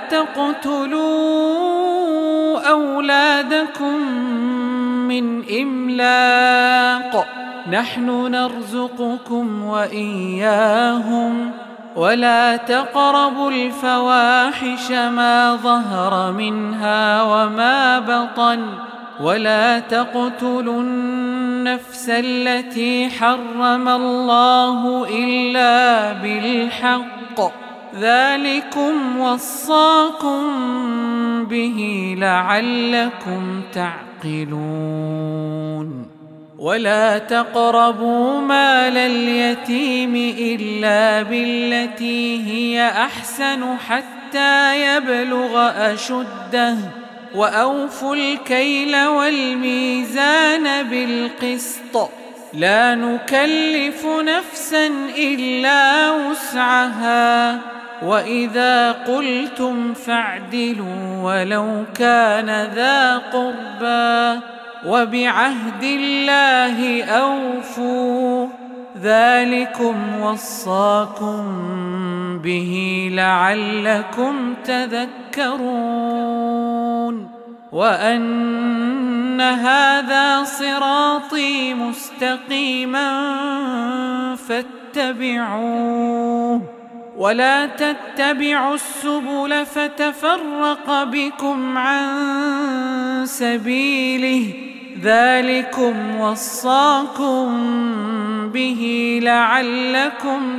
تقتلوا أولادكم من إملاق نحن نرزقكم وإياهم ولا تقربوا الفواحش ما ظهر منها وما بطن ولا تقتلوا النفس التي حرم الله إلا بالحق ذلكم وصاكم به لعلكم تعقلون ولا تقربوا مال اليتيم إلا بالتي هي أحسن حتى يبلغ أشده وأوفوا الكيل والميزان بالقسط لا نكلف نفسا إلا وسعها وإذا قلتم فاعدلوا ولو كان ذا قربى وبعهد الله أوفوا ذلكم وصاكم به لعلكم تذكرون وأن هذا صراطي مستقيما فاتبعوه ولا تتبعوا السبل فتفرق بكم عن سبيله ذلكم وصاكم به لعلكم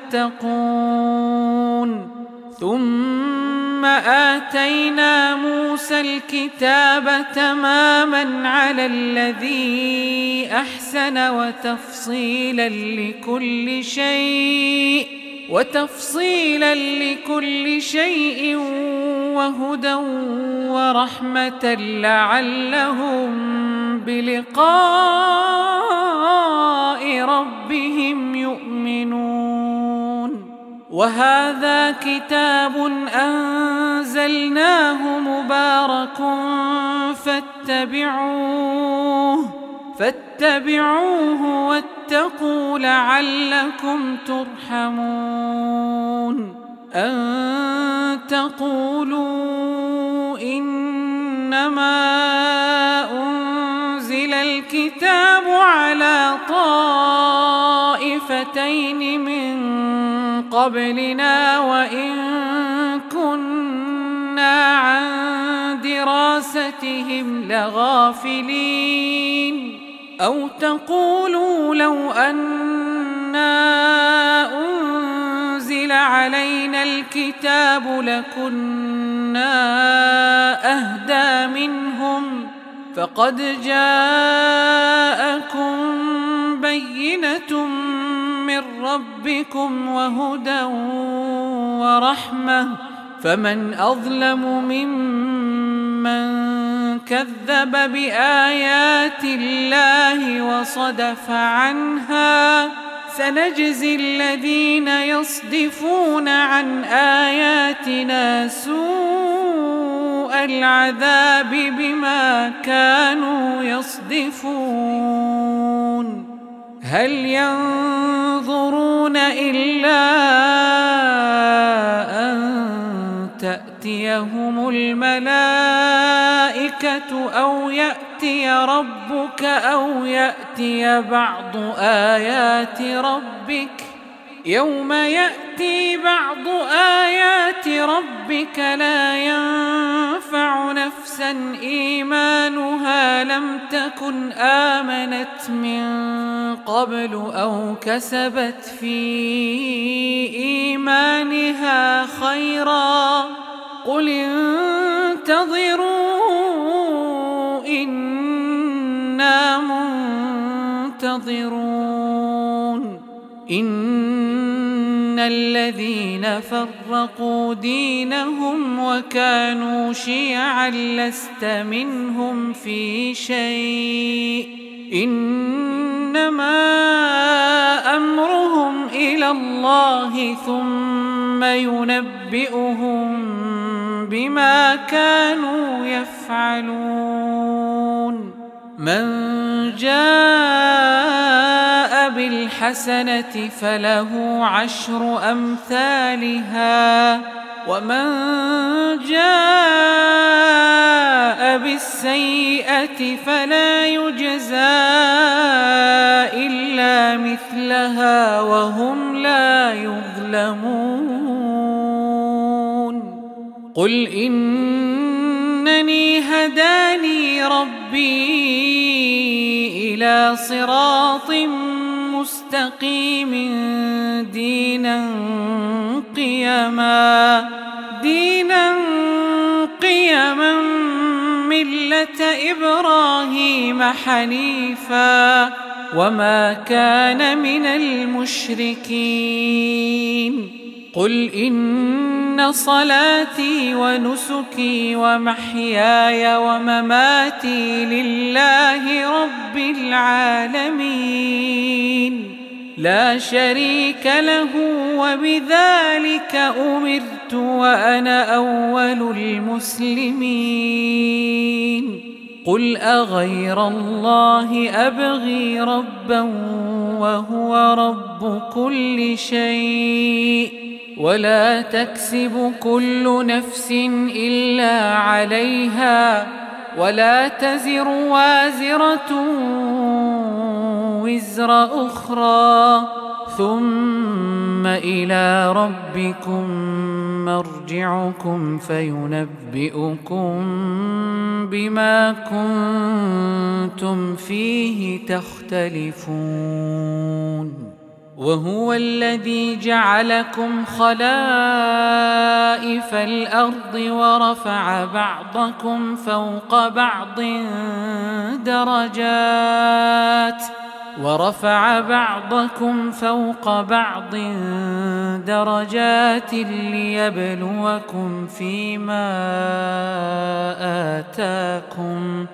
تتقون ثم آتينا موسى الكتاب تماما على الذي أحسن وتفصيلا لكل شيء وتفصيلا لكل شيء وهدى ورحمة لعلهم بلقاء ربهم يؤمنون وهذا كتاب أنزلناه مبارك فاتبعوه فاتبعوه واتقوا لعلكم ترحمون أن تقولوا إنما أنزل الكتاب على طائفتين من قبلنا وإن كنا عن دراستهم لغافلين أو تقولوا لو أنا أنزل علينا الكتاب لكنا أهدى منهم فقد جاءكم بينة من ربكم وهدى ورحمة فمن أظلم ممن كذب بآيات الله وصدف عنها سنجزي الذين يصدفون عن آياتنا سوء العذاب بما كانوا يصدفون هل ينظرون إلا أن تأتي تأتيهم الملائكة أو يأتي ربك أو يأتي بعض آيات ربك يوم يأتي بعض آيات ربك لا ينفع نفسا إيمانها لم تكن آمنت من قبل أو كسبت في إيمانها خيرا قل انتظروا إنا منتظرون إن الذين فرقوا دينهم وكانوا شيعا لست منهم في شيء إنما أمرهم إلى الله ثم ينبئهم بما كانوا يفعلون من جاء بالحسنة فله عشر أمثالها ومن جاء بالسيئة فلا يجزى إلا مثلها وهم لا يظلمون قل إنني هداني ربي إلى صراط مستقيم دينا قيما دينا قيما ملة إبراهيم حنيفا وما كان من المشركين قل إن صلاتي ونسكي ومحياي ومماتي لله رب العالمين لا شريك له وبذلك أمرت وأنا أول المسلمين قل أغير الله أبغي ربا وهو رب كل شيء ولا تكسب كل نفس إلا عليها ولا تزر وازرة وزر أخرى ثم إلى ربكم مرجعكم فينبئكم بما كنتم فيه تختلفون وهو الذي جعلكم خلائف الأرض ورفع بعضكم فوق بعض درجات ورفع بعضكم فوق بعض درجات ليبلوكم فيما آتاكم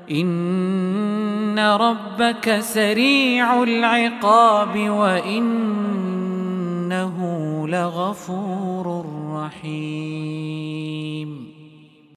إن ربك سريع العقاب وإنه لغفور رحيم